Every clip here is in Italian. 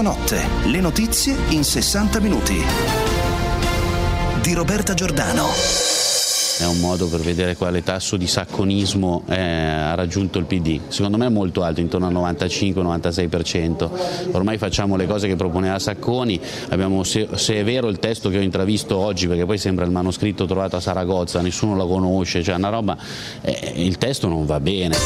Notte, le notizie in 60 minuti. Di Roberta Giordano. È un modo per vedere quale tasso di sacconismo ha raggiunto il PD. Secondo me è molto alto, intorno al 95-96%. Ormai facciamo le cose che proponeva Sacconi. Se è vero il testo che ho intravisto oggi, perché poi sembra il manoscritto trovato a Saragozza, nessuno lo conosce, cioè una roba, il testo non va bene.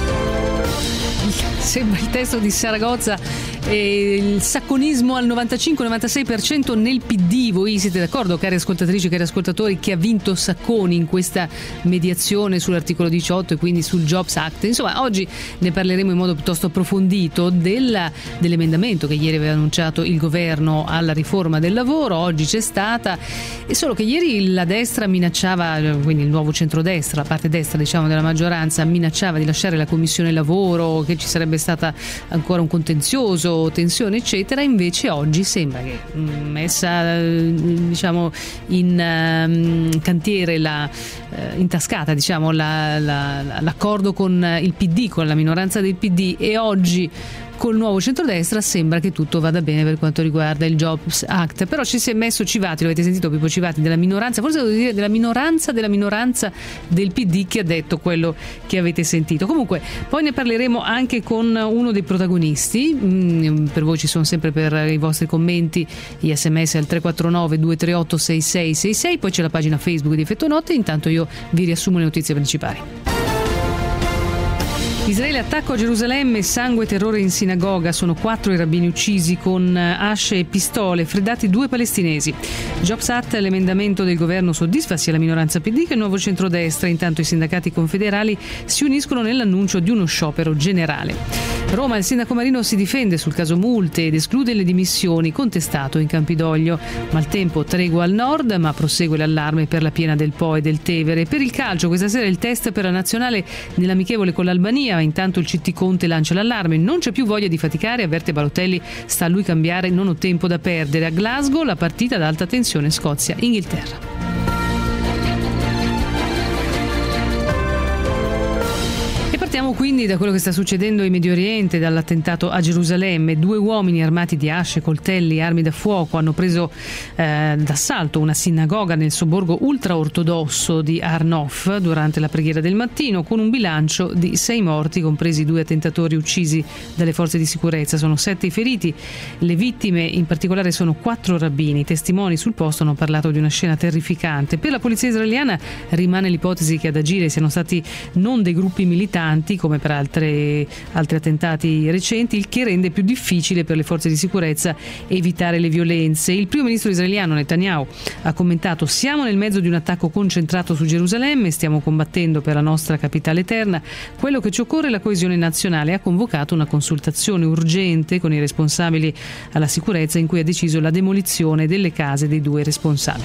Sembra il testo di Saragozza, il sacconismo al 95-96% nel PD. Voi siete d'accordo, cari ascoltatrici e cari ascoltatori, che ha vinto Sacconi in questa mediazione sull'articolo 18 e quindi sul Jobs Act? Insomma, oggi ne parleremo in modo piuttosto approfondito dell'emendamento che ieri aveva annunciato il governo alla riforma del lavoro. Oggi c'è stata, e solo che ieri la destra minacciava, quindi il nuovo centrodestra, la parte destra diciamo della maggioranza, minacciava di lasciare la commissione lavoro, che ci sarebbe stata ancora un contenzioso, tensione eccetera. Invece oggi sembra che messa diciamo in cantiere intascata diciamo l'accordo con il PD, con la minoranza del PD, e oggi col nuovo centrodestra sembra che tutto vada bene per quanto riguarda il Jobs Act. Però ci si è messo Civati, lo avete sentito, Pippo Civati, della minoranza, forse devo dire della minoranza del PD, che ha detto quello che avete sentito. Comunque poi ne parleremo anche con uno dei protagonisti. Per voi ci sono sempre, per i vostri commenti, gli sms al 349 238 6666, poi c'è la pagina Facebook di Effetto Notte. Intanto io vi riassumo le notizie principali. Israele, attacco a Gerusalemme, sangue e terrore in sinagoga, sono 4 i rabbini uccisi con asce e pistole, freddati 2 palestinesi. Jobs Act, l'emendamento del governo soddisfa sia la minoranza PD che il nuovo centrodestra. Intanto i sindacati confederali si uniscono nell'annuncio di uno sciopero generale. Roma, il sindaco Marino si difende sul caso multe ed esclude le dimissioni, contestato in Campidoglio. Maltempo, tregua al nord, ma prosegue l'allarme per la piena del Po e del Tevere. Per il calcio, questa sera il test per la nazionale nell'amichevole con l'Albania. Intanto il CT Conte lancia l'allarme, non c'è più voglia di faticare, avverte Balotelli, sta a lui cambiare, non ho tempo da perdere. A Glasgow la partita ad alta tensione Scozia-Inghilterra. Partiamo quindi da quello che sta succedendo in Medio Oriente, dall'attentato a Gerusalemme. 2 uomini armati di asce, coltelli, armi da fuoco hanno preso d'assalto una sinagoga nel sobborgo ultraortodosso di Arnof durante la preghiera del mattino, con un bilancio di 6 morti, compresi 2 attentatori uccisi dalle forze di sicurezza. Sono 7 i feriti. Le vittime in particolare sono 4 rabbini. I testimoni sul posto hanno parlato di una scena terrificante. Per la polizia israeliana rimane l'ipotesi che ad agire siano stati non dei gruppi militanti, come per altri attentati recenti, il che rende più difficile per le forze di sicurezza evitare le violenze. Il primo ministro israeliano Netanyahu ha commentato: siamo nel mezzo di un attacco concentrato su Gerusalemme, stiamo combattendo per la nostra capitale eterna, quello che ci occorre è la coesione nazionale. Ha convocato una consultazione urgente con i responsabili alla sicurezza, in cui ha deciso la demolizione delle case dei 2 responsabili.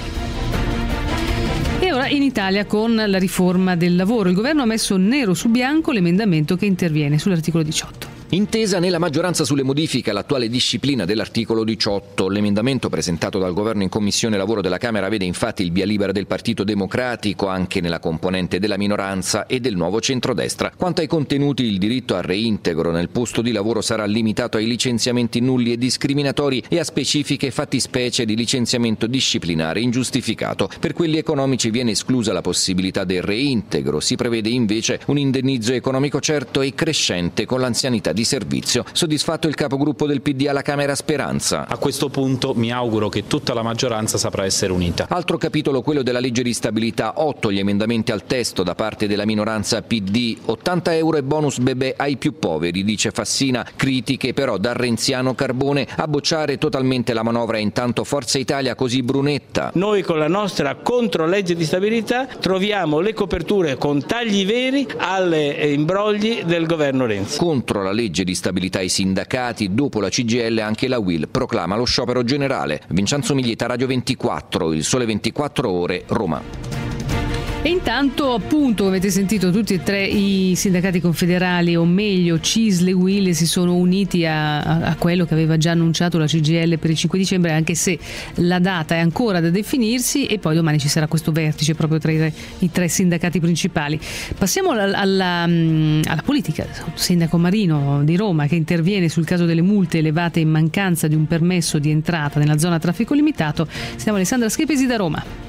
E ora in Italia con la riforma del lavoro. Il governo ha messo nero su bianco l'emendamento che interviene sull'articolo 18. Intesa nella maggioranza sulle modifiche all'attuale disciplina dell'articolo 18. L'emendamento presentato dal governo in Commissione Lavoro della Camera vede infatti il via libera del Partito Democratico anche nella componente della minoranza e del nuovo centrodestra. Quanto ai contenuti, il diritto al reintegro nel posto di lavoro sarà limitato ai licenziamenti nulli e discriminatori e a specifiche fattispecie di licenziamento disciplinare ingiustificato. Per quelli economici viene esclusa la possibilità del reintegro. Si prevede invece un indennizzo economico certo e crescente con l'anzianità di servizio. Soddisfatto il capogruppo del PD alla Camera Speranza. A questo punto mi auguro che tutta la maggioranza saprà essere unita. Altro capitolo quello della legge di stabilità. 8 gli emendamenti al testo da parte della minoranza PD. 80 euro e bonus bebè ai più poveri, dice Fassina. Critiche però da renziano Carbone. A bocciare totalmente la manovra intanto Forza Italia, così Brunetta. Noi con la nostra controlegge di stabilità troviamo le coperture con tagli veri alle imbrogli del governo Renzi. Contro la legge di stabilità i sindacati, dopo la CGIL anche la UIL proclama lo sciopero generale. Vincenzo Miglietta, Radio 24, Il Sole 24 Ore, Roma. E intanto, appunto, avete sentito tutti e tre i sindacati confederali, o meglio CISL e UIL, si sono uniti a quello che aveva già annunciato la CGIL per il 5 dicembre, anche se la data è ancora da definirsi, e poi domani ci sarà questo vertice proprio tra i tre sindacati principali. Passiamo alla politica. Il sindaco Marino di Roma che interviene sul caso delle multe elevate in mancanza di un permesso di entrata nella zona a traffico limitato. Siamo Alessandra Schepesi da Roma.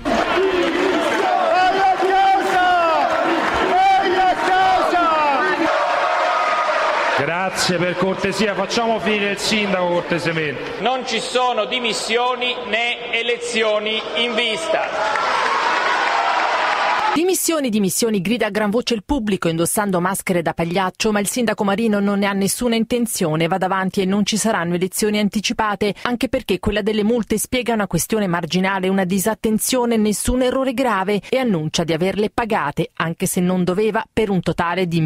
Grazie, per cortesia, facciamo finire il sindaco cortesemente. Non ci sono dimissioni né elezioni in vista. Dimissioni, grida a gran voce il pubblico indossando maschere da pagliaccio, ma il sindaco Marino non ne ha nessuna intenzione, va davanti e non ci saranno elezioni anticipate, anche perché quella delle multe spiega una questione marginale, una disattenzione, nessun errore grave, e annuncia di averle pagate, anche se non doveva, per un totale di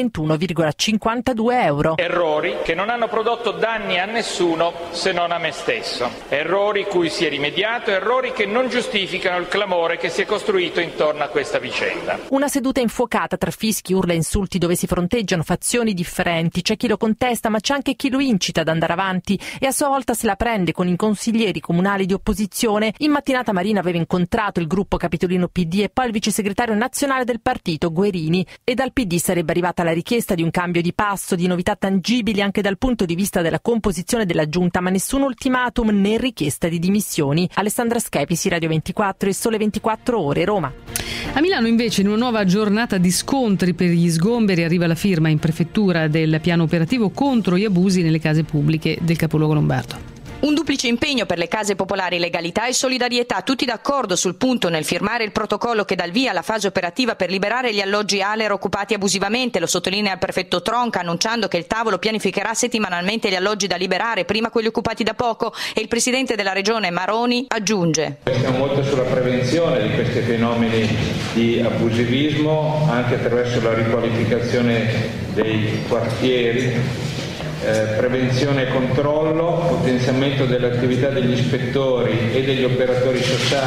1.021,52 euro. Errori che non hanno prodotto danni a nessuno se non a me stesso. Errori cui si è rimediato, errori che non giustificano il clamore che si è costruito intorno a questa vicenda. Una seduta infuocata tra fischi, urla e insulti dove si fronteggiano fazioni differenti. C'è chi lo contesta, ma c'è anche chi lo incita ad andare avanti e a sua volta se la prende con i consiglieri comunali di opposizione. In mattinata Marino aveva incontrato il gruppo capitolino PD e poi il vice segretario nazionale del partito, Guerini, e dal PD sarebbe arrivata la richiesta di un cambio di passo, di novità tangibili anche dal punto di vista della composizione della giunta, ma nessun ultimatum né richiesta di dimissioni. Alessandra Schepisi, Radio 24 e Sole 24 Ore, Roma. A Milano invece, in una nuova giornata di scontri per gli sgomberi, arriva la firma in prefettura del piano operativo contro gli abusi nelle case pubbliche del capoluogo lombardo. Un duplice impegno per le case popolari, legalità e solidarietà, tutti d'accordo sul punto nel firmare il protocollo che dà il via alla fase operativa per liberare gli alloggi ALER occupati abusivamente. Lo sottolinea il prefetto Tronca, annunciando che il tavolo pianificherà settimanalmente gli alloggi da liberare, prima quelli occupati da poco, e il presidente della regione Maroni aggiunge: Stiamo molto sulla prevenzione di questi fenomeni di abusivismo, anche attraverso la riqualificazione dei quartieri. Prevenzione e controllo, potenziamento dell'attività degli ispettori e degli operatori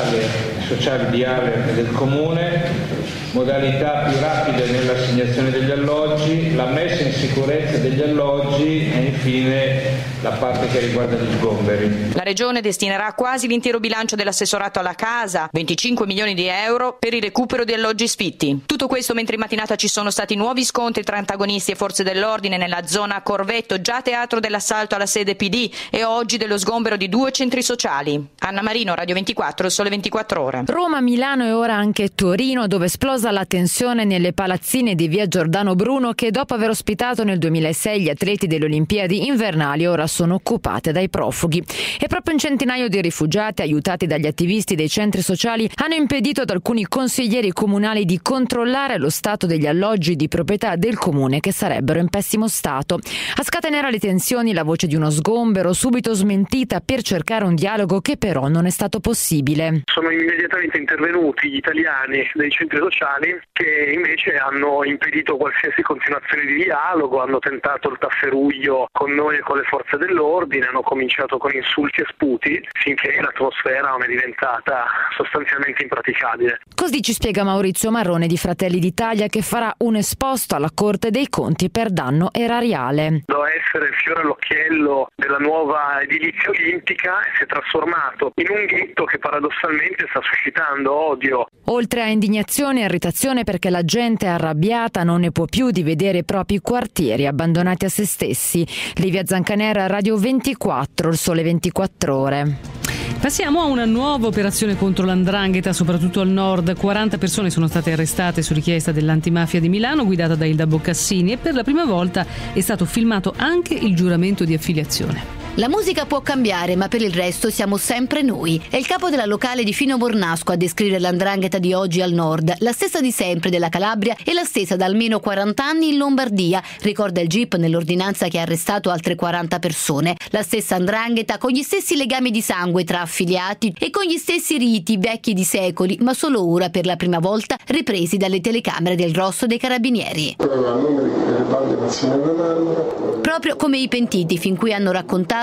sociali di ALER e del Comune, modalità più rapide nell'assegnazione degli alloggi, la messa in sicurezza degli alloggi e infine la parte che riguarda gli sgomberi. La Regione destinerà quasi l'intero bilancio dell'assessorato alla casa, 25 milioni di euro, per il recupero di alloggi sfitti. Tutto questo mentre in mattinata ci sono stati nuovi scontri tra antagonisti e forze dell'ordine nella zona Corvetto, già teatro dell'assalto alla sede PD, e oggi dello sgombero di 2 centri sociali. Anna Marino, Radio 24, Sole 24 Ore. Roma, Milano e ora anche Torino, dove esplosa la tensione nelle palazzine di via Giordano Bruno, che dopo aver ospitato nel 2006 gli atleti delle Olimpiadi invernali ora sono occupate dai profughi. E proprio un centinaio di rifugiati, aiutati dagli attivisti dei centri sociali, hanno impedito ad alcuni consiglieri comunali di controllare lo stato degli alloggi di proprietà del comune che sarebbero in pessimo stato. A scatenare le tensioni la voce di uno sgombero, subito smentita per cercare un dialogo che però non è stato possibile. Sono immediatamente intervenuti gli italiani dei centri sociali che invece hanno impedito qualsiasi continuazione di dialogo, hanno tentato il tafferuglio con noi e con le forze dell'ordine, hanno cominciato con insulti e sputi finché l'atmosfera non è diventata sostanzialmente impraticabile. Così ci spiega Maurizio Marrone di Fratelli d'Italia, che farà un esposto alla Corte dei Conti per danno erariale. Doveva essere il fiore all'occhiello della nuova edilizia olimpica e si è trasformato in un ghetto che paradossalmente sta suscitando odio. Oltre a indignazione e irritazione perché la gente è arrabbiata, non ne può più di vedere i propri quartieri abbandonati a se stessi. Livia Zancanera, Radio 24, il Sole 24 Ore. Passiamo a una nuova operazione contro l''ndrangheta, soprattutto al nord. 40 persone sono state arrestate su richiesta dell'antimafia di Milano, guidata da Ilda Boccassini, e per la prima volta è stato filmato anche il giuramento di affiliazione. La musica può cambiare, ma per il resto siamo sempre noi. È il capo della locale di Fino Bornasco a descrivere l''ndrangheta di oggi al nord, la stessa di sempre della Calabria e la stessa da almeno 40 anni in Lombardia, ricorda il GIP nell'ordinanza che ha arrestato altre 40 persone. La stessa 'ndrangheta con gli stessi legami di sangue tra affiliati e con gli stessi riti vecchi di secoli, ma solo ora per la prima volta ripresi dalle telecamere del Rosso dei Carabinieri. Proprio come i pentiti fin qui hanno raccontato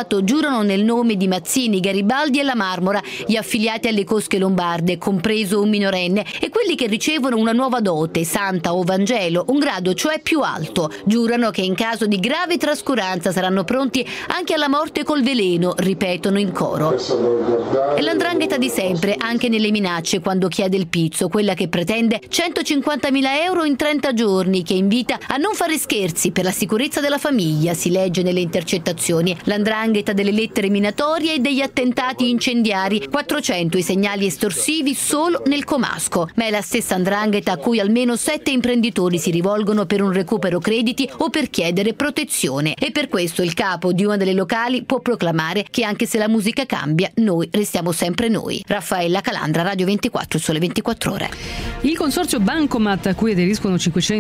Stato giurano nel nome di Mazzini, Garibaldi e La Marmora, gli affiliati alle cosche lombarde, compreso un minorenne, e quelli che ricevono una nuova dote, santa o vangelo, un grado cioè più alto. Giurano che in caso di grave trascuranza saranno pronti anche alla morte col veleno, ripetono in coro. E l''ndrangheta di sempre, anche nelle minacce, quando chiede il pizzo, quella che pretende 150.000 euro in 30 giorni, che invita a non fare scherzi per la sicurezza della famiglia, si legge nelle intercettazioni. L''ndrangheta delle lettere minatorie e degli attentati incendiari, 400 i segnali estorsivi solo nel comasco. Ma è la stessa 'ndrangheta a cui almeno 7 imprenditori si rivolgono per un recupero crediti o per chiedere protezione. E per questo il capo di una delle locali può proclamare che anche se la musica cambia, noi restiamo sempre noi. Raffaella Calandra, Radio 24, Sole 24 Ore. Il consorzio Bancomat, a cui aderiscono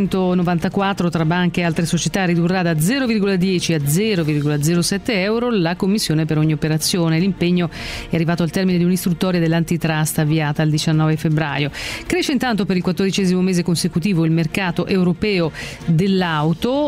594 tra banche e altre società, ridurrà da 0,10 a 0,07 euro la commissione per ogni operazione. L'impegno è arrivato al termine di un'istruttoria dell'antitrust avviata il 19 febbraio. Cresce intanto per il 14° mese consecutivo il mercato europeo dell'auto.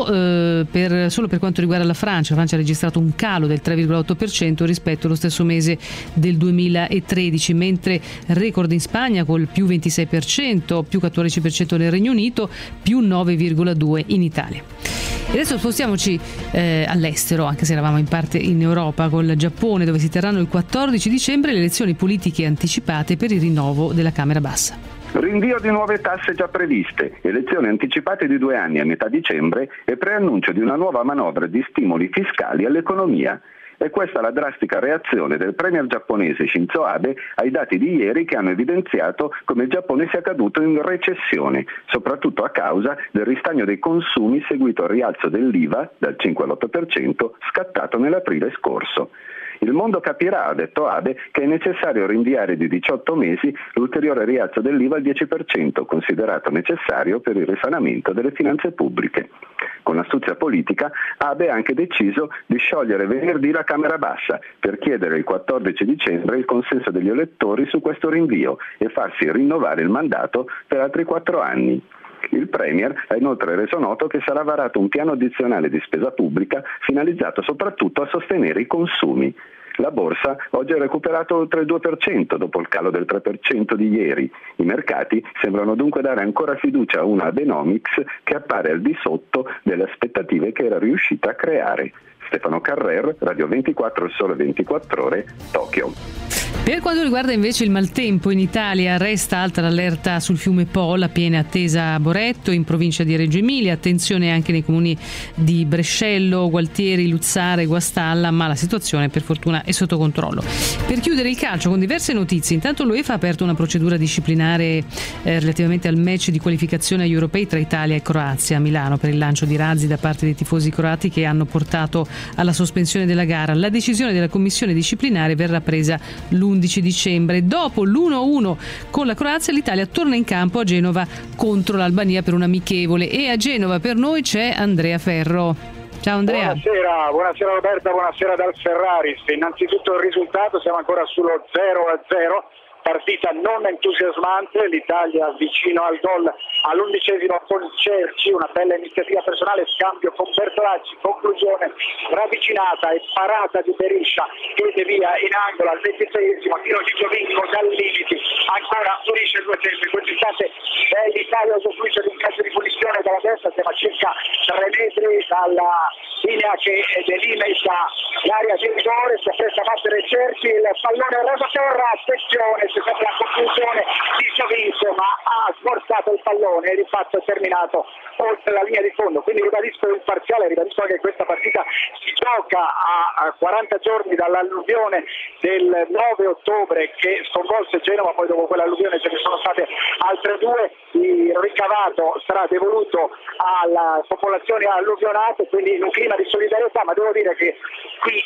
Solo per quanto riguarda la Francia ha registrato un calo del 3,8% rispetto allo stesso mese del 2013, mentre record in Spagna col più 26%, più 14% nel Regno Unito, più 9,2% in Italia. E adesso spostiamoci all'estero, anche se eravamo in parte in Europa, con il Giappone, dove si terranno il 14 dicembre le elezioni politiche anticipate per il rinnovo della Camera Bassa. Rinvio di nuove tasse già previste, elezioni anticipate di 2 anni a metà dicembre e preannuncio di una nuova manovra di stimoli fiscali all'economia. E questa è la drastica reazione del premier giapponese Shinzo Abe ai dati di ieri, che hanno evidenziato come il Giappone sia caduto in recessione, soprattutto a causa del ristagno dei consumi seguito al rialzo dell'IVA dal 5 all'8% scattato nell'aprile scorso. Il mondo capirà, ha detto Abe, che è necessario rinviare di 18 mesi l'ulteriore rialzo dell'IVA al 10%, considerato necessario per il risanamento delle finanze pubbliche. Con astuzia politica, Abe ha anche deciso di sciogliere venerdì la Camera Bassa per chiedere il 14 dicembre il consenso degli elettori su questo rinvio e farsi rinnovare il mandato per altri 4 anni. Il Premier ha inoltre reso noto che sarà varato un piano addizionale di spesa pubblica finalizzato soprattutto a sostenere i consumi. La borsa oggi ha recuperato oltre il 2% dopo il calo del 3% di ieri. I mercati sembrano dunque dare ancora fiducia a una Abenomics che appare al di sotto delle aspettative che era riuscita a creare. Stefano Carrer, Radio 24, Sole 24 Ore, Tokyo. Per quanto riguarda invece il maltempo in Italia, resta alta l'allerta sul fiume Po, la piena attesa a Boretto, in provincia di Reggio Emilia. Attenzione anche nei comuni di Brescello, Gualtieri, Luzzara, Guastalla, ma la situazione per fortuna è sotto controllo. Per chiudere il calcio con diverse notizie, intanto l'UEFA ha aperto una procedura disciplinare relativamente al match di qualificazione agli europei tra Italia e Croazia a Milano per il lancio di razzi da parte dei tifosi croati che hanno portato alla sospensione della gara. La decisione della commissione disciplinare verrà presa l'11 dicembre. Dopo l'1-1 con la Croazia, l'Italia torna in campo a Genova contro l'Albania per un amichevole, e a Genova per noi c'è Andrea Ferro. Ciao Andrea. Buonasera Roberta, buonasera dal Ferraris. Innanzitutto il risultato, siamo ancora sullo 0-0. Partita non entusiasmante, l'Italia vicino al gol all'11° con Cerci, una bella iniziativa personale, scambio con Bertolacci, conclusione ravvicinata e parata di Beriscia ed via in angolo al 26°, tiro di Giovinco dal limiti, ancora finisce il 2 tempo. In questo istante l'Italia usufruisce di un calcio di punizione dalla destra, siamo a circa 3 metri dalla linea che delimita l'area di rigore, si appresta a battere Cerci, il pallone rasa terra, attenzione, c'è stata la conclusione di Giovinco, ma ha sborsato il pallone e di fatto è terminato oltre la linea di fondo. Quindi ribadisco il parziale, ribadisco che questa partita si gioca a 40 giorni dall'alluvione del 9 ottobre che sconvolse Genova, poi dopo quell'alluvione ce ne sono state altre 2, il ricavato sarà devoluto alla popolazione alluvionate, quindi in un clima di solidarietà, ma devo dire che qui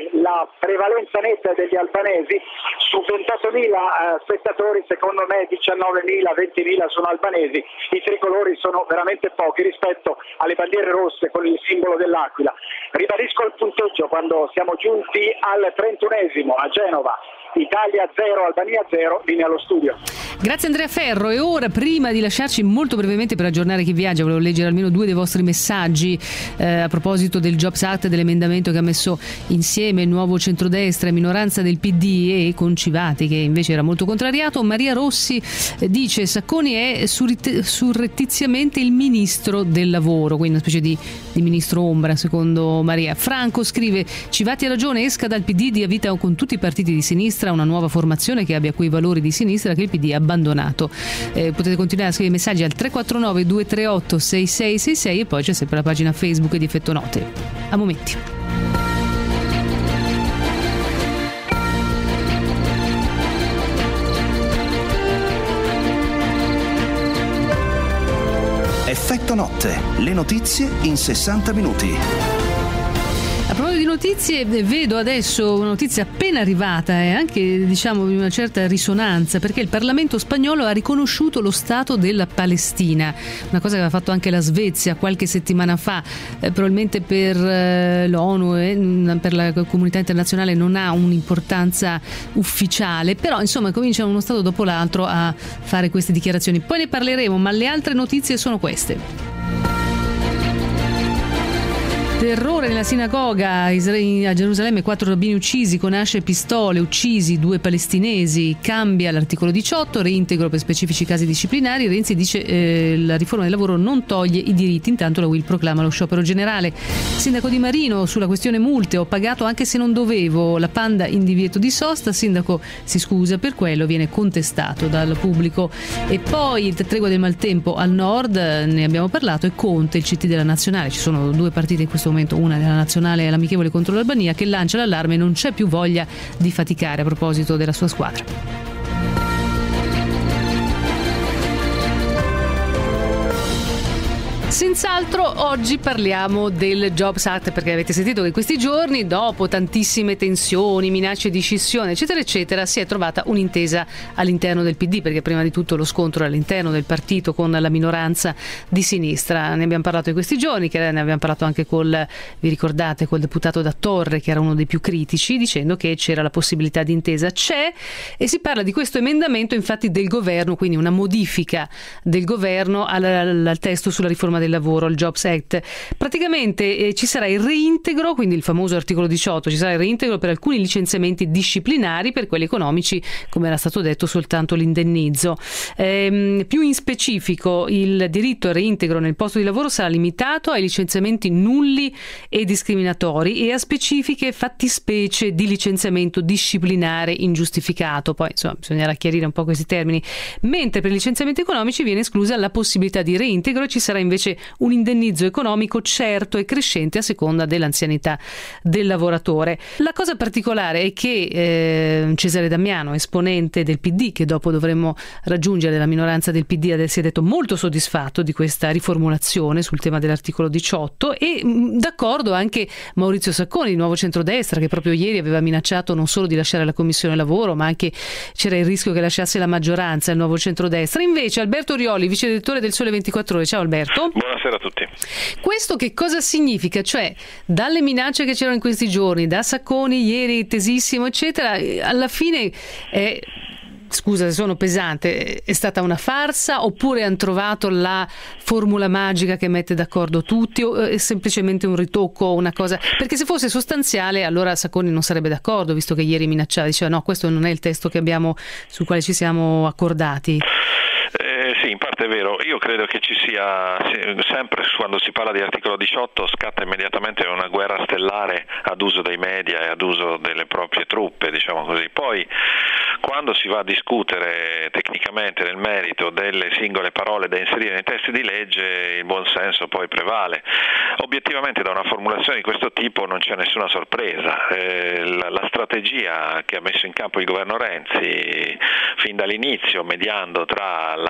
la prevalenza netta degli albanesi, su 28.000 spettatori, secondo me 19.000, 20.000 sono albanesi, i tricolori sono veramente pochi rispetto alle bandiere rosse con il simbolo dell'aquila. Ribadisco il punteggio quando siamo giunti al 31esimo a Genova, Italia 0, Albania 0, linea allo studio. Grazie Andrea Ferro. E ora, prima di lasciarci molto brevemente per aggiornare chi viaggia, volevo leggere almeno 2 dei vostri messaggi a proposito del Jobs Act e dell'emendamento che ha messo insieme il nuovo centrodestra e minoranza del PD e Concivati, che invece era molto contrariato. Maria Rossi dice: Sacconi è surrettiziamente il ministro del lavoro, quindi una specie di ministro ombra secondo Maria. Franco scrive: Civati ha ragione, esca dal PD, dia vita con tutti i partiti di sinistra una nuova formazione che abbia quei valori di sinistra che il PD ha abbandonato. Potete continuare a scrivere messaggi al 349 238 6666 e poi c'è sempre la pagina Facebook di Effetto Note. A momenti. Effetto Notte, le notizie in 60 minuti. A proposito di notizie, vedo adesso una notizia appena arrivata e anche di una certa risonanza, perché il Parlamento spagnolo ha riconosciuto lo Stato della Palestina, una cosa che aveva fatto anche la Svezia qualche settimana fa. Probabilmente per l'ONU e per la comunità internazionale non ha un'importanza ufficiale, però insomma comincia uno Stato dopo l'altro a fare queste dichiarazioni. Poi ne parleremo, ma le altre notizie sono queste. Terrore nella sinagoga a Gerusalemme, 4 rabbini uccisi con asce e pistole, uccisi 2 palestinesi, cambia l'articolo 18, reintegro per specifici casi disciplinari. Renzi dice la riforma del lavoro non toglie i diritti, intanto la UIL proclama lo sciopero generale. Sindaco Di Marino sulla questione multe: ho pagato anche se non dovevo, la Panda in divieto di sosta, sindaco si scusa per quello, viene contestato dal pubblico. E poi il tregua del maltempo al nord, ne abbiamo parlato, e Conte, il CT della Nazionale. Ci sono 2 partite in questo momento, una della Nazionale e l'amichevole contro l'Albania, che lancia l'allarme: non c'è più voglia di faticare a proposito della sua squadra. Senz'altro oggi parliamo del Jobs Act, perché avete sentito che in questi giorni, dopo tantissime tensioni, minacce di scissione eccetera eccetera, si è trovata un'intesa all'interno del PD, perché prima di tutto lo scontro all'interno del partito con la minoranza di sinistra. Ne abbiamo parlato in questi giorni, ne abbiamo parlato anche vi ricordate, col deputato da Torre, che era uno dei più critici, dicendo che c'era la possibilità di intesa. C'è, e si parla di questo emendamento infatti del governo, quindi una modifica del governo al testo sulla riforma del lavoro, il Jobs Act. Praticamente ci sarà il reintegro, quindi il famoso articolo 18, ci sarà il reintegro per alcuni licenziamenti disciplinari, per quelli economici, come era stato detto, soltanto l'indennizzo. Più in specifico, il diritto al reintegro nel posto di lavoro sarà limitato ai licenziamenti nulli e discriminatori e a specifiche fattispecie di licenziamento disciplinare ingiustificato. Poi insomma bisognerà chiarire un po' questi termini. Mentre per i licenziamenti economici viene esclusa la possibilità di reintegro e ci sarà invece un indennizzo economico certo e crescente a seconda dell'anzianità del lavoratore. La cosa particolare è che Cesare Damiano, esponente del PD, che dopo dovremmo raggiungere della minoranza del PD, si è detto molto soddisfatto di questa riformulazione sul tema dell'articolo 18, e d'accordo anche Maurizio Sacconi di Nuovo Centrodestra, che proprio ieri aveva minacciato non solo di lasciare la Commissione Lavoro, ma anche c'era il rischio che lasciasse la maggioranza il Nuovo Centrodestra. Invece Alberto Rioli, vice direttore del Sole 24 Ore. Ciao Alberto. Buonasera a tutti. Questo che cosa significa? Cioè, dalle minacce che c'erano in questi giorni, da Sacconi ieri tesissimo eccetera, alla fine scusa se sono pesante, è stata una farsa, oppure hanno trovato la formula magica che mette d'accordo tutti, o è semplicemente un ritocco, una cosa? Perché se fosse sostanziale allora Sacconi non sarebbe d'accordo, visto che ieri minacciava, diceva no, questo non è il testo che abbiamo, sul quale ci siamo accordati. Sì, in parte è vero. Io credo che ci sia sempre, quando si parla di articolo 18, scatta immediatamente una guerra stellare ad uso dei media e ad uso delle proprie truppe, diciamo così. Poi quando si va a discutere tecnicamente nel merito delle singole parole da inserire nei testi di legge, il buonsenso poi prevale. Obiettivamente da una formulazione di questo tipo non c'è nessuna sorpresa. La strategia che ha messo in campo il governo Renzi fin dall'inizio, mediando tra l'anima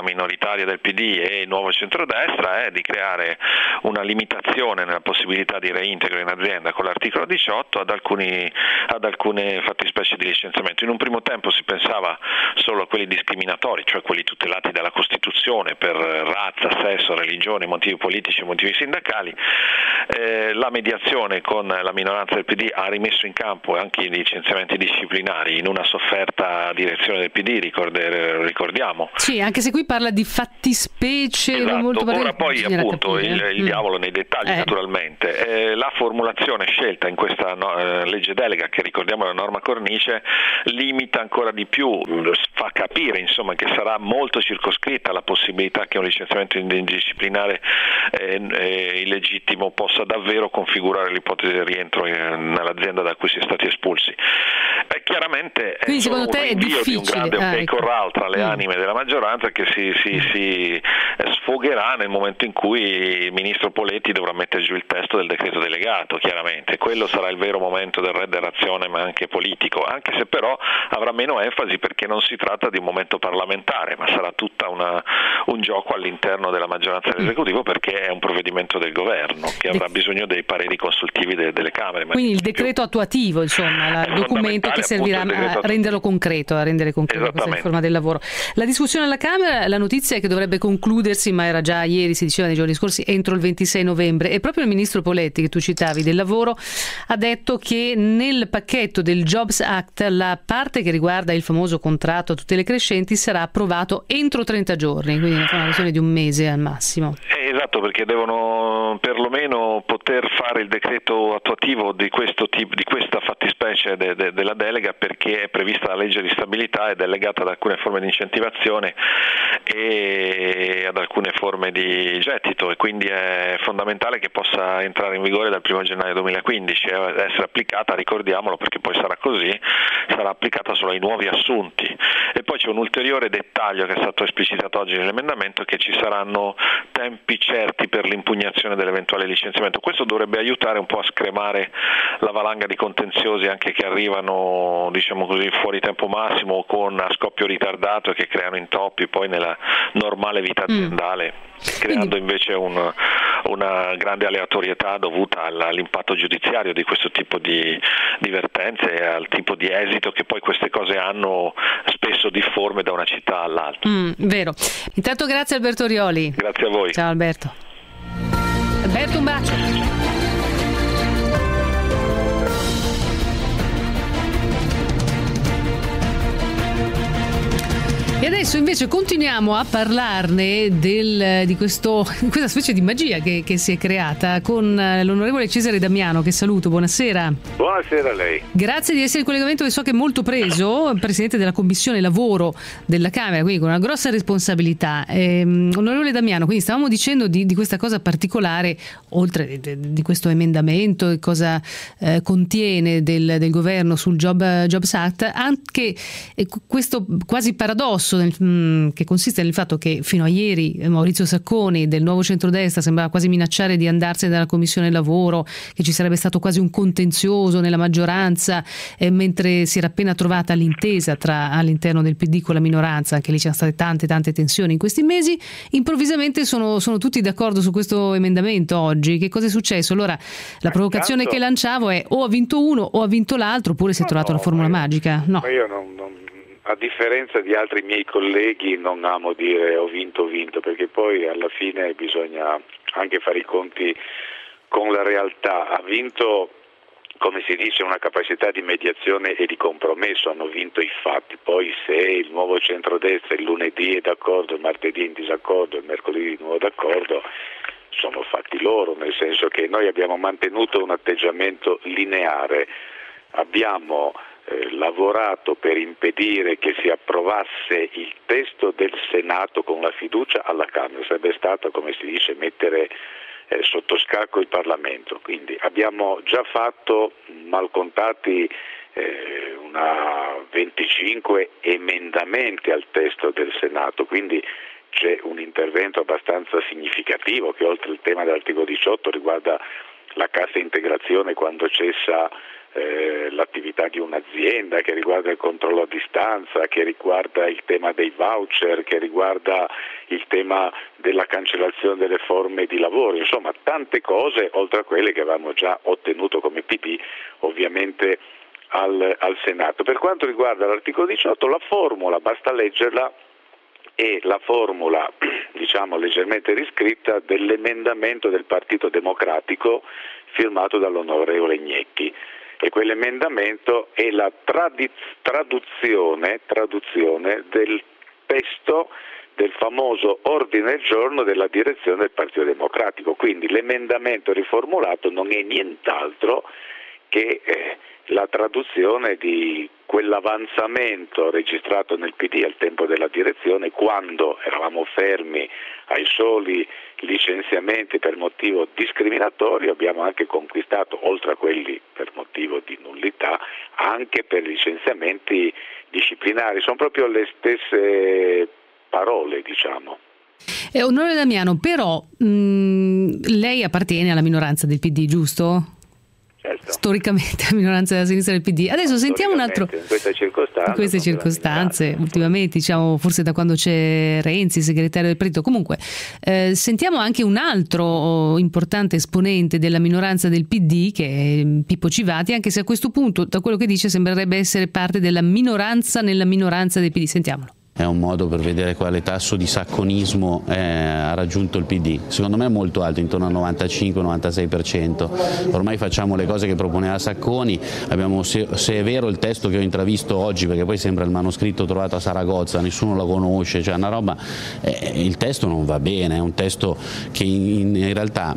minoritaria del PD e il nuovo centrodestra è di creare una limitazione nella possibilità di reintegro in azienda con l'articolo 18 ad alcune fattispecie di licenziamento. In un primo tempo si pensava solo a quelli discriminatori, cioè quelli tutelati dalla Costituzione per razza, sesso, religione, motivi politici e motivi sindacali. La mediazione con la minoranza del PD ha rimesso in campo anche i licenziamenti disciplinari in una sofferta direzione del PD, ricordiamo. Sì, anche se qui parla di fattispecie. Esatto. Molto Ora poi appunto il diavolo nei dettagli naturalmente. La formulazione scelta in questa legge delega, che ricordiamo è la norma cornice, limita ancora di più, fa capire insomma che sarà molto circoscritta la possibilità che un licenziamento indisciplinare illegittimo possa davvero configurare l'ipotesi di rientro nell'azienda da cui si è stati espulsi. Chiaramente è un rinvio di un grande corral tra le anime della maggioranza che si sfogherà nel momento in cui il ministro Poletti dovrà mettere giù il testo del decreto delegato, chiaramente. Quello sarà il vero momento del redde razione, ma anche politico, anche se però avrà meno enfasi perché non si tratta di un momento parlamentare, ma sarà tutta un gioco all'interno della maggioranza dell'esecutivo, perché è un provvedimento del governo che avrà bisogno dei pareri consultivi delle Camere. Quindi il decreto attuativo, insomma, il documento che servirà a renderlo concreto, a rendere concreto questa riforma del lavoro. La discussione alla Camera, la notizia è che dovrebbe concludersi, ma era già ieri, si diceva nei giorni scorsi, entro il 26 novembre. E proprio il ministro Poletti, che tu citavi, del lavoro, ha detto che nel pacchetto del Jobs Act la parte che riguarda il famoso contratto a tutele crescenti sarà approvato entro 30 giorni, quindi una questione di un mese al massimo. Esatto, perché devono perlomeno poter fare il decreto attuativo di questo tipo, di questa fattispecie della delega, perché è prevista la legge di stabilità ed è legata ad alcune forme di incentivazione e ad alcune forme di gettito, e quindi è fondamentale che possa entrare in vigore dal 1 gennaio 2015 e essere applicata, ricordiamolo perché poi sarà così, sarà applicata solo ai nuovi assunti. E poi c'è un ulteriore dettaglio che è stato esplicitato oggi nell'emendamento, che ci saranno tempi certi per l'impugnazione dell'eventuale licenziamento. Questo dovrebbe aiutare un po' a scremare la valanga di contenziosi anche che arrivano, diciamo così, fuori tempo massimo con a scoppio ritardato e che creano intoppi poi nella normale vita aziendale, creando invece una grande aleatorietà dovuta all'impatto giudiziario di questo tipo di vertenze e al tipo di esito che poi queste cose hanno, spesso difforme da una città all'altra. Vero. Intanto grazie Alberto Rioli. Grazie a voi. Ciao Alberto. Alberto, un bacio. E adesso invece continuiamo a parlarne di questa specie di magia che si è creata con l'onorevole Cesare Damiano, che saluto. Buonasera. Buonasera a lei. Grazie di essere in collegamento, che so che è molto preso, presidente della Commissione Lavoro della Camera, quindi con una grossa responsabilità. Onorevole Damiano, quindi stavamo dicendo di questa cosa particolare, oltre di questo emendamento e cosa contiene del governo sul Jobs Act, anche questo quasi paradosso che consiste nel fatto che fino a ieri Maurizio Sacconi del Nuovo Centrodestra sembrava quasi minacciare di andarsene dalla Commissione Lavoro, che ci sarebbe stato quasi un contenzioso nella maggioranza, mentre si era appena trovata l'intesa all'interno del PD con la minoranza, anche lì c'erano state tante tensioni in questi mesi. Improvvisamente sono tutti d'accordo su questo emendamento oggi. Che cosa è successo? Allora la provocazione che lanciavo è: o ha vinto uno o ha vinto l'altro, oppure si è trovata una formula magica. No. Ma io a differenza di altri miei colleghi non amo dire ho vinto, perché poi alla fine bisogna anche fare i conti con la realtà. Ha vinto, come si dice, una capacità di mediazione e di compromesso, hanno vinto i fatti. Poi se il nuovo centrodestra il lunedì è d'accordo, il martedì in disaccordo, il mercoledì di nuovo d'accordo, sono fatti loro, nel senso che noi abbiamo mantenuto un atteggiamento lineare, abbiamo lavorato per impedire che si approvasse il testo del Senato con la fiducia alla Camera. Sarebbe stato, come si dice, mettere sotto scacco il Parlamento. Quindi abbiamo già fatto, mal contati, 25 emendamenti al testo del Senato, quindi c'è un intervento abbastanza significativo che, oltre il tema dell'articolo 18, riguarda la cassa integrazione quando cessa l'attività di un'azienda, che riguarda il controllo a distanza, che riguarda il tema dei voucher, che riguarda il tema della cancellazione delle forme di lavoro, insomma tante cose oltre a quelle che avevamo già ottenuto come PD ovviamente al Senato. Per quanto riguarda l'articolo 18, la formula, basta leggerla, è la formula, diciamo leggermente riscritta, dell'emendamento del Partito Democratico firmato dall'onorevole Gnecchi, e quell'emendamento è la traduzione del testo del famoso ordine del giorno della direzione del Partito Democratico. Quindi l'emendamento riformulato non è nient'altro che la traduzione di quell'avanzamento registrato nel PD al tempo della direzione, quando eravamo fermi ai soli licenziamenti per motivo discriminatorio. Abbiamo anche conquistato, oltre a quelli per motivo di nullità, anche per licenziamenti disciplinari. Sono proprio le stesse parole, diciamo. Onorevole Damiano, però lei appartiene alla minoranza del PD, giusto? Certo. Storicamente la minoranza della sinistra del PD. Adesso sentiamo un altro. In queste circostanze, ultimamente, diciamo, forse da quando c'è Renzi, segretario del partito. Comunque, sentiamo anche un altro importante esponente della minoranza del PD, che è Pippo Civati, anche se a questo punto, da quello che dice, sembrerebbe essere parte della minoranza nella minoranza del PD. Sentiamolo. È un modo per vedere quale tasso di sacconismo ha raggiunto il PD. Secondo me è molto alto, intorno al 95-96%. Ormai facciamo le cose che proponeva Sacconi. Abbiamo, se è vero il testo che ho intravisto oggi, perché poi sembra il manoscritto trovato a Saragozza, nessuno lo conosce, cioè una roba, il testo non va bene, è un testo che in realtà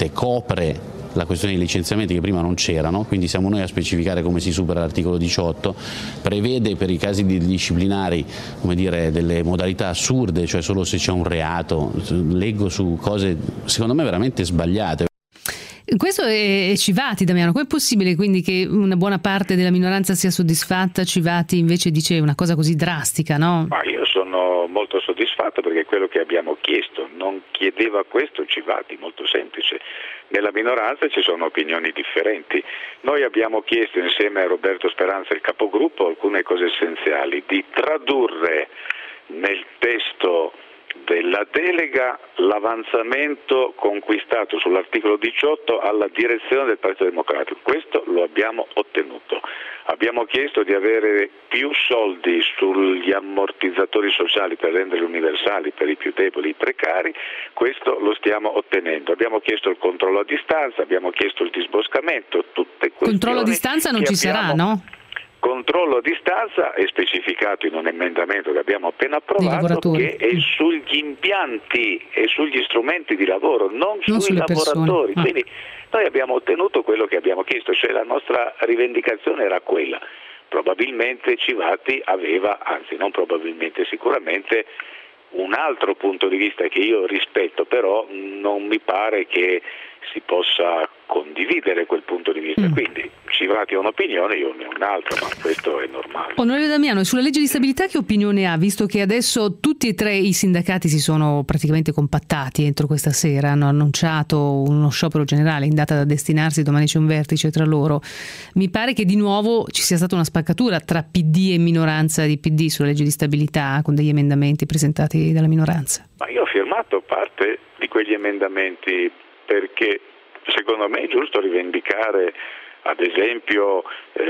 copre la questione dei licenziamenti che prima non c'erano, quindi siamo noi a specificare come si supera l'articolo 18, prevede per i casi disciplinari, come dire, delle modalità assurde, cioè solo se c'è un reato. Leggo su cose secondo me veramente sbagliate. Questo è Civati, Damiano. Com'è possibile quindi che una buona parte della minoranza sia soddisfatta? Civati invece dice una cosa così drastica, no? Ma io sono molto soddisfatto, perché è quello che abbiamo chiesto. Non chiedeva questo Civati, molto semplice. Nella minoranza ci sono opinioni differenti. Noi abbiamo chiesto insieme a Roberto Speranza, il capogruppo, alcune cose essenziali: di tradurre nel testo della delega l'avanzamento conquistato sull'articolo 18 alla direzione del Partito Democratico. Questo lo abbiamo ottenuto. Abbiamo chiesto di avere più soldi sugli ammortizzatori sociali per renderli universali per i più deboli, i precari. Questo lo stiamo ottenendo. Abbiamo chiesto il controllo a distanza, abbiamo chiesto il disboscamento, tutte questioni. Controllo a distanza non ci sarà, no? Controllo a distanza è specificato in un emendamento che abbiamo appena approvato, che è sugli impianti e sugli strumenti di lavoro, non sui lavoratori. Quindi noi abbiamo ottenuto quello che abbiamo chiesto, cioè la nostra rivendicazione era quella. Probabilmente Civati aveva, anzi non probabilmente, sicuramente un altro punto di vista che io rispetto, però non mi pare che si possa condividere quel punto di vista. Quindi Civati ha un'opinione, io ne ho un'altra, ma questo è normale. Onorevole Damiano, sulla legge di stabilità che opinione ha, visto che adesso tutti e tre i sindacati si sono praticamente compattati entro questa sera, hanno annunciato uno sciopero generale in data da destinarsi, domani c'è un vertice tra loro. Mi pare che di nuovo ci sia stata una spaccatura tra PD e minoranza di PD sulla legge di stabilità, con degli emendamenti presentati dalla minoranza. Ma io ho firmato parte di quegli emendamenti perché secondo me è giusto rivendicare, ad esempio,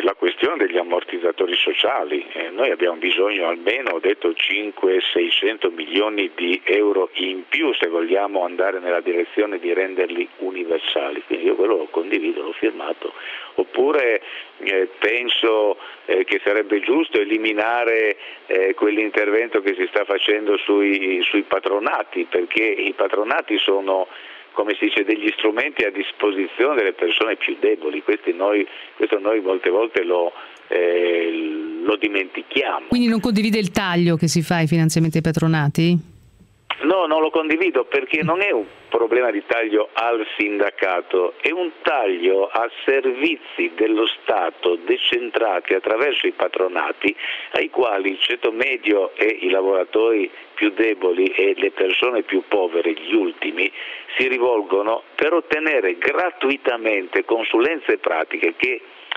la questione degli ammortizzatori sociali. Noi abbiamo bisogno almeno, ho detto, 500-600 milioni di euro in più se vogliamo andare nella direzione di renderli universali. Quindi io quello lo condivido, l'ho firmato. Oppure penso che sarebbe giusto eliminare quell'intervento che si sta facendo sui patronati, perché i patronati sono, come si dice, degli strumenti a disposizione delle persone più deboli. Questo noi molte volte lo dimentichiamo. Quindi non condivide il taglio che si fa ai finanziamenti ai patronati? No, non lo condivido, perché non è un problema di taglio al sindacato, è un taglio a servizi dello Stato decentrati attraverso i patronati, ai quali il ceto medio e i lavoratori più deboli e le persone più povere, gli ultimi, si rivolgono per ottenere gratuitamente consulenze pratiche che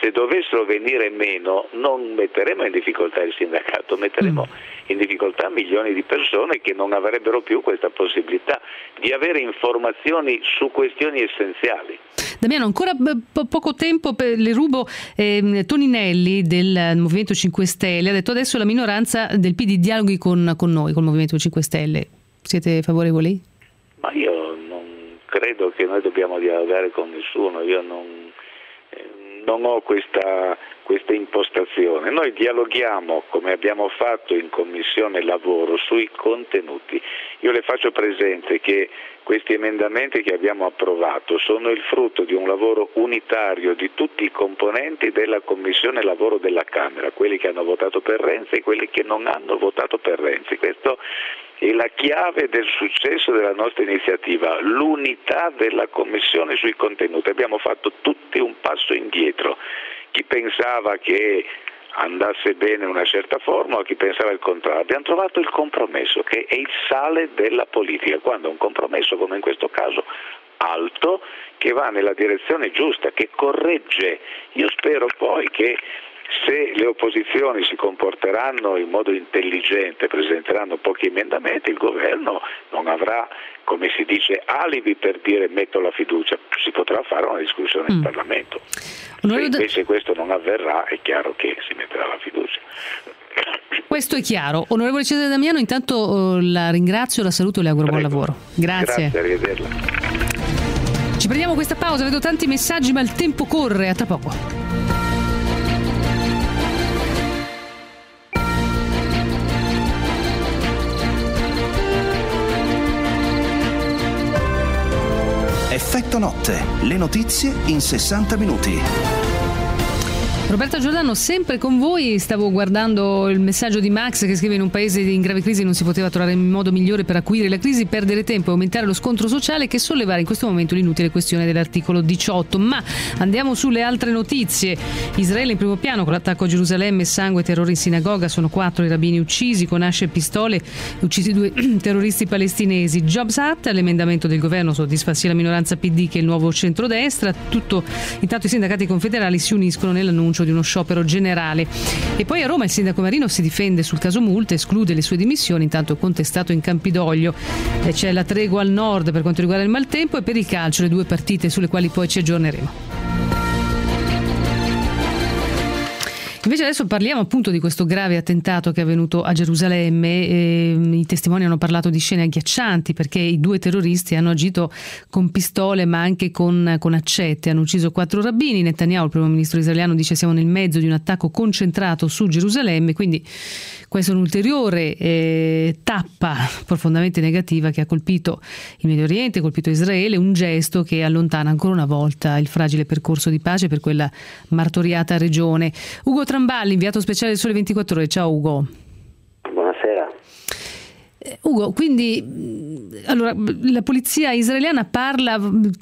se dovessero venire meno non metteremo in difficoltà il sindacato, metteremo in difficoltà milioni di persone che non avrebbero più questa possibilità di avere informazioni su questioni essenziali. Damiano, ancora poco tempo, le rubo. Toninelli del Movimento 5 Stelle ha detto: adesso la minoranza del PD dialoghi con noi, col Movimento 5 Stelle. Siete favorevoli? Ma io non credo che noi dobbiamo dialogare con nessuno, io non ho questa impostazione. Noi dialoghiamo, come abbiamo fatto in Commissione Lavoro, sui contenuti. Io le faccio presente che questi emendamenti che abbiamo approvato sono il frutto di un lavoro unitario di tutti i componenti della Commissione Lavoro della Camera, quelli che hanno votato per Renzi e quelli che non hanno votato per Renzi. Questo è la chiave del successo della nostra iniziativa, l'unità della Commissione sui contenuti. Abbiamo fatto tutti un passo indietro. Chi pensava che andasse bene una certa formula, chi pensava il contrario. Abbiamo trovato il compromesso, che è il sale della politica, quando un compromesso, come in questo caso, alto, che va nella direzione giusta, che corregge. Io spero poi che se le opposizioni si comporteranno in modo intelligente, presenteranno pochi emendamenti, il governo non avrà, come si dice, alibi per dire metto la fiducia, si potrà fare una discussione in Parlamento. Se invece questo non avverrà, è chiaro che si metterà la fiducia. Questo è chiaro. Onorevole Cesare Damiano, intanto la ringrazio, la saluto e le auguro buon lavoro. Grazie. Grazie, arrivederla. Ci prendiamo questa pausa, vedo tanti messaggi ma il tempo corre, a tra poco. Effetto notte, le notizie in 60 minuti. Roberta Giordano, sempre con voi. Stavo guardando il messaggio di Max che scrive: in un paese in grave crisi non si poteva trovare un modo migliore per acuire la crisi, perdere tempo e aumentare lo scontro sociale che sollevare in questo momento l'inutile questione dell'articolo 18. Ma andiamo sulle altre notizie. Israele in primo piano con l'attacco a Gerusalemme, sangue e terrore in sinagoga, sono 4 i rabbini uccisi con asce e pistole, uccisi 2 terroristi palestinesi. Jobs Act, l'emendamento del governo soddisfa sia la minoranza PD che il nuovo centrodestra. Intanto i sindacati confederali si uniscono nell'annuncio di uno sciopero generale. E poi a Roma il sindaco Marino si difende sul caso multe, esclude le sue dimissioni, intanto contestato in Campidoglio. C'è la tregua al nord per quanto riguarda il maltempo e per il calcio le 2 partite sulle quali poi ci aggiorneremo. Invece adesso parliamo appunto di questo grave attentato che è avvenuto a Gerusalemme. I testimoni hanno parlato di scene agghiaccianti perché i 2 terroristi hanno agito con pistole ma anche con accette, hanno ucciso 4 rabbini. Netanyahu, il primo ministro israeliano, dice: siamo nel mezzo di un attacco concentrato su Gerusalemme, quindi questa è un'ulteriore tappa profondamente negativa che ha colpito il Medio Oriente, ha colpito Israele, un gesto che allontana ancora una volta il fragile percorso di pace per quella martoriata regione. Ugo Tramballi, inviato speciale del Sole 24 Ore. Ciao Ugo. Buonasera. Ugo, quindi allora, la polizia israeliana parla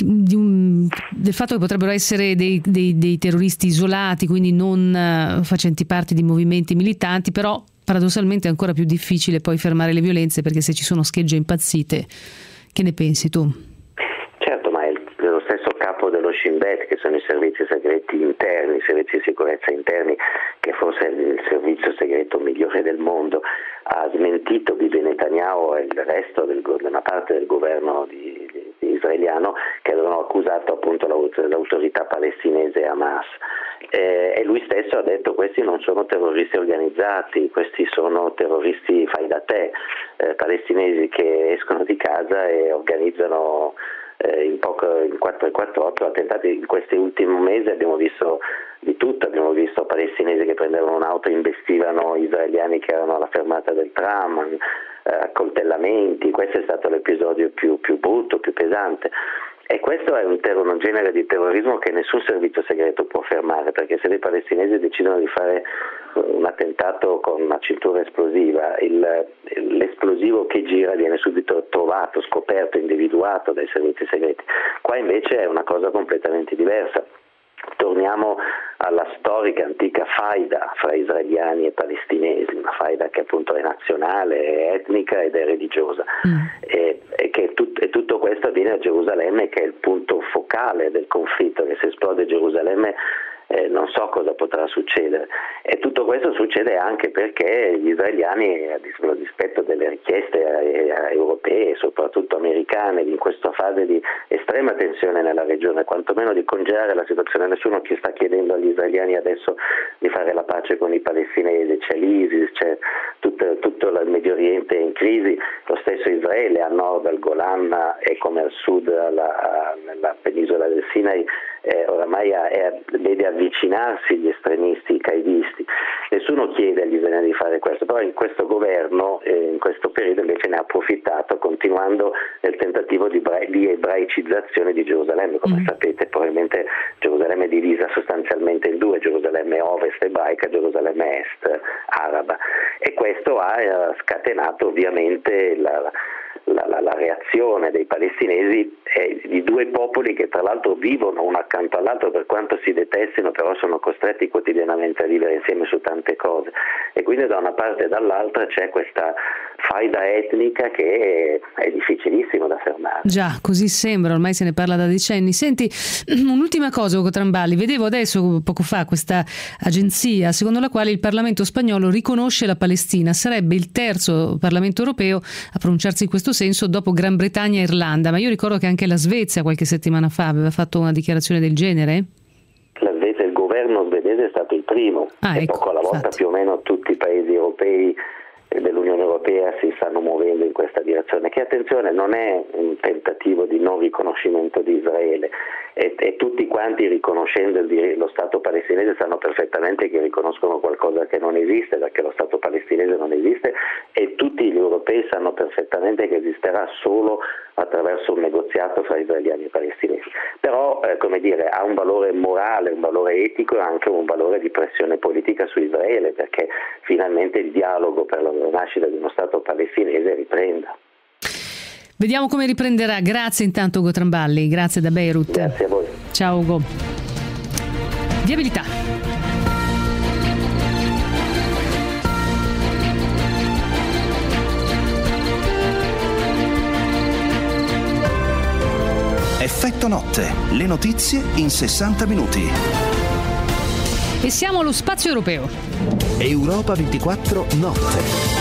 del fatto che potrebbero essere dei terroristi isolati, quindi non facenti parte di movimenti militanti, però paradossalmente è ancora più difficile poi fermare le violenze, perché se ci sono schegge impazzite, che ne pensi tu? Certo, ma è lo stesso capo dello Shin Bet, che sono i servizi segreti interni, i servizi di sicurezza interni, che forse è il servizio segreto migliore del mondo, ha smentito Bibi Netanyahu e il resto una parte del governo israeliano, che avevano accusato appunto l'autorità palestinese Hamas. E lui stesso ha detto: questi non sono terroristi organizzati, questi sono terroristi fai da te, palestinesi che escono di casa e organizzano in 448 attentati. In questi ultimi mesi abbiamo visto di tutto, abbiamo visto palestinesi che prendevano un'auto e investivano israeliani che erano alla fermata del tram, accoltellamenti. Questo è stato l'episodio più brutto, più pesante. E questo è un genere di terrorismo che nessun servizio segreto può fermare, perché se dei palestinesi decidono di fare un attentato con una cintura esplosiva, l'esplosivo che gira viene subito trovato, scoperto, individuato dai servizi segreti. Qua invece è una cosa completamente diversa. Torniamo alla storica antica faida fra israeliani e palestinesi, una faida che appunto è nazionale, è etnica ed è religiosa, e tutto questo avviene a Gerusalemme, che è il punto focale del conflitto, che se esplode Gerusalemme non so cosa potrà succedere. E tutto questo succede anche perché gli israeliani, a dispetto delle richieste europee e soprattutto americane in questa fase di estrema tensione nella regione, quantomeno di congelare la situazione, nessuno ci sta chiedendo agli israeliani adesso di fare la pace con i palestinesi, c'è l'ISIS, c'è tutto il Medio Oriente in crisi, lo stesso Israele a nord al Golan e come al sud nella penisola del Sinai oramai vede avvicinarsi gli estremisti, i qaidisti. Nessuno chiede agli israeliani di fare questo, però in questo governo in questo periodo invece ne ha approfittato, continuando nel tentativo di ebraicizzazione di Gerusalemme. Come sapete, probabilmente Gerusalemme è divisa sostanzialmente in due: Gerusalemme ovest ebraica, Gerusalemme est araba, e questo ha scatenato ovviamente la reazione dei palestinesi di due popoli che tra l'altro vivono uno accanto all'altro, per quanto si detestino, però sono costretti quotidianamente a vivere insieme su tante cose, e quindi da una parte e dall'altra c'è questa faida etnica che è difficilissimo da fermare. Già, così sembra, ormai se ne parla da decenni. Senti, un'ultima cosa, Ugo Tramballi, vedevo adesso poco fa questa agenzia secondo la quale il Parlamento spagnolo riconosce la Palestina, sarebbe il terzo Parlamento europeo a pronunciarsi in questo senso dopo Gran Bretagna e Irlanda, ma io ricordo che anche la Svezia qualche settimana fa aveva fatto una dichiarazione del genere. La Svezia, il governo svedese è stato il primo, e poco alla volta più o meno tutti i paesi europei dell'Unione Europea si stanno muovendo in questa direzione, che attenzione non è un tentativo di non riconoscimento di Israele, e tutti quanti riconoscendo lo Stato palestinese sanno perfettamente che riconoscono qualcosa che non esiste, perché lo Stato palestinese non esiste, e tutti gli europei sanno perfettamente che esisterà solo attraverso un negoziato fra israeliani e palestinesi. Però ha un valore morale, un valore etico e anche un valore di pressione politica su Israele, perché finalmente il dialogo per la nascita di uno Stato palestinese riprenda. Vediamo come riprenderà. Grazie intanto Ugo Tramballi, grazie da Beirut. Grazie a voi. Ciao Ugo. Viabilità. Effetto notte, le notizie in 60 minuti. E siamo allo spazio europeo. Europa 24 notte.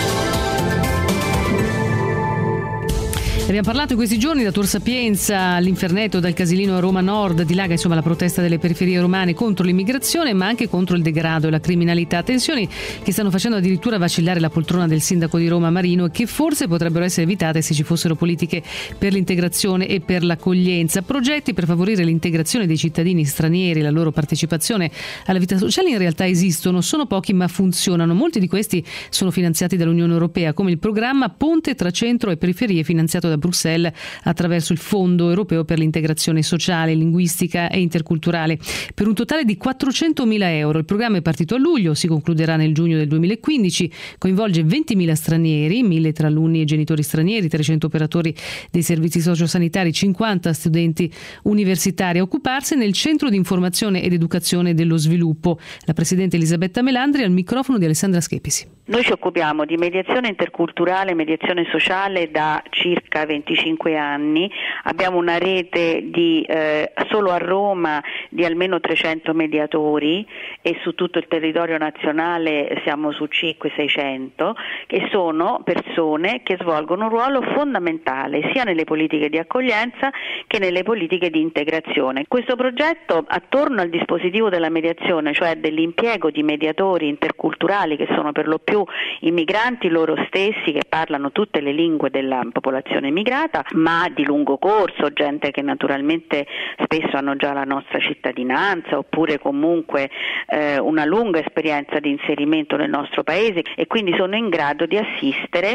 Abbiamo parlato in questi giorni da Tor Sapienza all'Inferneto, dal Casilino a Roma Nord, dilaga insomma la protesta delle periferie romane contro l'immigrazione, ma anche contro il degrado e la criminalità. Tensioni che stanno facendo addirittura vacillare la poltrona del sindaco di Roma Marino, e che forse potrebbero essere evitate se ci fossero politiche per l'integrazione e per l'accoglienza. Progetti per favorire l'integrazione dei cittadini stranieri e la loro partecipazione alla vita sociale in realtà esistono, sono pochi ma funzionano. Molti di questi sono finanziati dall'Unione Europea, come il programma Ponte tra centro e periferie, finanziato da Bruxelles attraverso il Fondo Europeo per l'integrazione sociale, linguistica e interculturale, per un totale di 400.000 euro. Il programma è partito a luglio, si concluderà nel giugno del 2015, coinvolge 20.000 stranieri, 1.000 tra alunni e genitori stranieri, 300 operatori dei servizi sociosanitari, 50 studenti universitari a occuparsi nel Centro di Informazione ed Educazione dello Sviluppo. La Presidente Elisabetta Melandri al microfono di Alessandra Schepisi. Noi ci occupiamo di mediazione interculturale e mediazione sociale da circa 25 anni, abbiamo una rete di solo a Roma di almeno 300 mediatori, e su tutto il territorio nazionale siamo su 500-600, che sono persone che svolgono un ruolo fondamentale sia nelle politiche di accoglienza che nelle politiche di integrazione. Questo progetto, attorno al dispositivo della mediazione, cioè dell'impiego di mediatori interculturali che sono per lo più immigranti loro stessi, che parlano tutte le lingue della popolazione immigrata, ma di lungo corso, gente che naturalmente spesso hanno già la nostra cittadinanza oppure comunque una lunga esperienza di inserimento nel nostro paese, e quindi sono in grado di assistere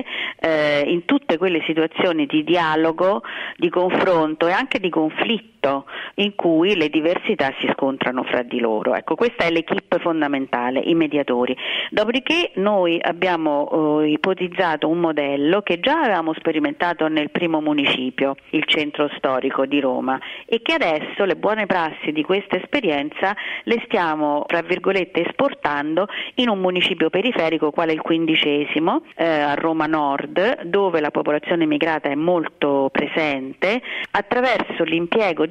in tutte quelle situazioni di dialogo, di confronto e anche di conflitto in cui le diversità si scontrano fra di loro. Ecco, questa è l'equipe fondamentale, i mediatori. Dopodiché noi abbiamo ipotizzato un modello che già avevamo sperimentato nel primo municipio, il centro storico di Roma, e che adesso le buone prassi di questa esperienza le stiamo, tra virgolette, esportando in un municipio periferico quale il 15°, a Roma Nord, dove la popolazione immigrata è molto presente, attraverso l'impiego di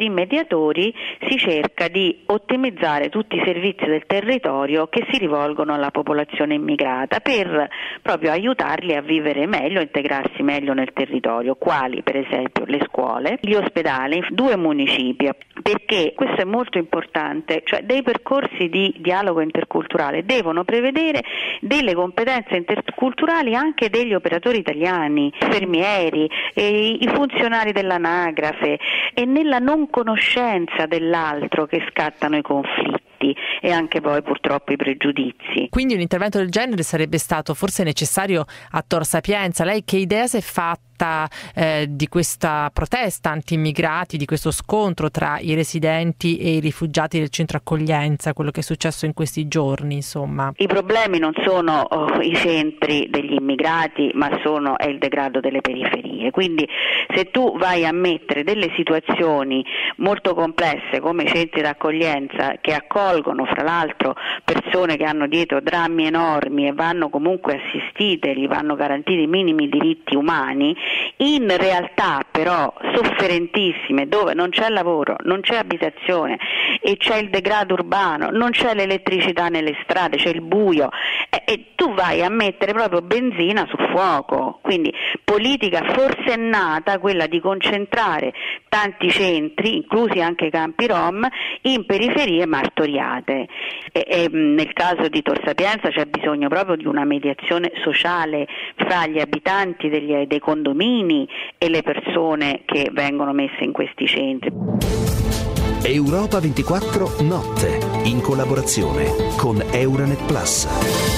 di mediatori si cerca di ottimizzare tutti i servizi del territorio che si rivolgono alla popolazione immigrata per proprio aiutarli a vivere meglio, integrarsi meglio nel territorio, quali per esempio le scuole, gli ospedali, 2 municipi, perché questo è molto importante, cioè dei percorsi di dialogo interculturale devono prevedere delle competenze interculturali anche degli operatori italiani, infermieri, i funzionari dell'anagrafe, e nella non conoscenza dell'altro che scattano i conflitti e anche poi purtroppo i pregiudizi. Quindi un intervento del genere sarebbe stato forse necessario a Tor Sapienza. Lei che idea si è fatta di questa protesta anti-immigrati, di questo scontro tra i residenti e i rifugiati del centro accoglienza, quello che è successo in questi giorni, insomma? I problemi non sono i centri degli immigrati, ma è il degrado delle periferie. Quindi se tu vai a mettere delle situazioni molto complesse come i centri d'accoglienza, che accolgono fra l'altro persone che hanno dietro drammi enormi e vanno comunque assistite, gli vanno garantiti i minimi diritti umani, in realtà però sofferentissime, dove non c'è lavoro, non c'è abitazione e c'è il degrado urbano, non c'è l'elettricità nelle strade, c'è il buio, e tu vai a mettere proprio benzina sul fuoco. Quindi politica forsennata quella di concentrare tanti centri, inclusi anche i campi rom, in periferie martoriate, e nel caso di Tor Sapienza c'è bisogno proprio di una mediazione sociale fra gli abitanti dei condomini e le persone che vengono messe in questi centri. Europa 24 Notte, in collaborazione con Euranet Plus.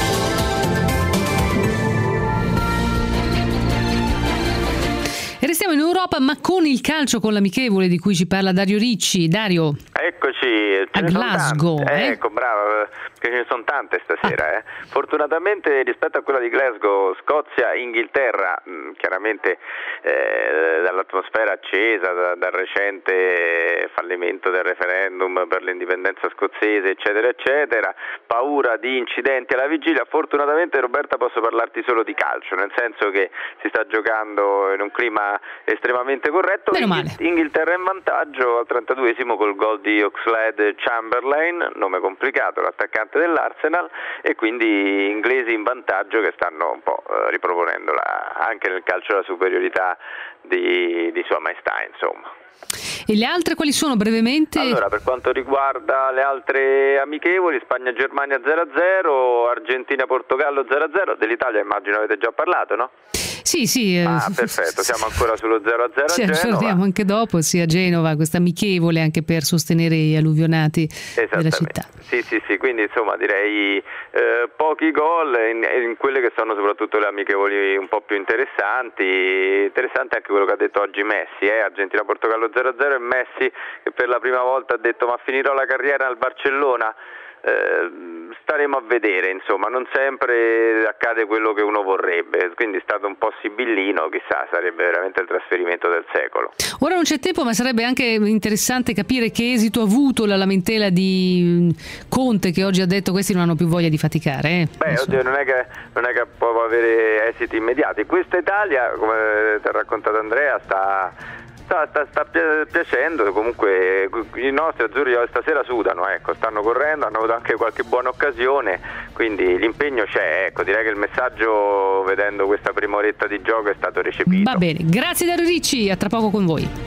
E restiamo in Europa, ma con il calcio, con l'amichevole di cui ci parla Dario Ricci. Dario. Eccoci, a Glasgow. Ecco, bravo, che ce ne sono tante stasera. Fortunatamente rispetto a quella di Glasgow, Scozia, Inghilterra, chiaramente dall'atmosfera accesa, dal recente fallimento del referendum per l'indipendenza scozzese, eccetera, eccetera, paura di incidenti alla vigilia, fortunatamente Roberta posso parlarti solo di calcio, nel senso che si sta giocando in un clima estremamente corretto. Inghilterra in vantaggio al 32esimo col gol di Oxlade-Chamberlain, nome complicato, l'attaccante dell'Arsenal, e quindi inglesi in vantaggio che stanno un po' riproponendo anche nel calcio la superiorità di Sua Maestà, insomma. E le altre quali sono, brevemente? Allora, per quanto riguarda le altre amichevoli, Spagna-Germania 0-0, Argentina-Portogallo 0-0, dell'Italia immagino avete già parlato, no? Sì. Ah, perfetto, siamo ancora sullo 0-0 ci a Genova. aggiorniamo anche dopo, sì, a Genova, questa amichevole anche per sostenere gli alluvionati della città. Sì, quindi insomma direi pochi gol in quelle che sono soprattutto le amichevoli un po' più interessanti. Interessante anche quello che ha detto oggi Messi, Argentina-Portogallo 0-0, e Messi che per la prima volta ha detto ma finirò la carriera al Barcellona. Staremo a vedere, insomma, non sempre accade quello che uno vorrebbe, quindi è stato un po' sibillino, chissà, sarebbe veramente il trasferimento del secolo. Ora non c'è tempo, ma sarebbe anche interessante capire che esito ha avuto la lamentela di Conte, che oggi ha detto questi non hanno più voglia di faticare. Oddio, non è che può avere esiti immediati. Questa Italia, come ti ha raccontato Andrea, sta piacendo. Comunque i nostri azzurri stasera sudano, stanno correndo, hanno avuto anche qualche buona occasione, quindi l'impegno c'è, direi che il messaggio, vedendo questa prima oretta di gioco, è stato recepito. Va bene, grazie Dario Ricci, a tra poco con voi.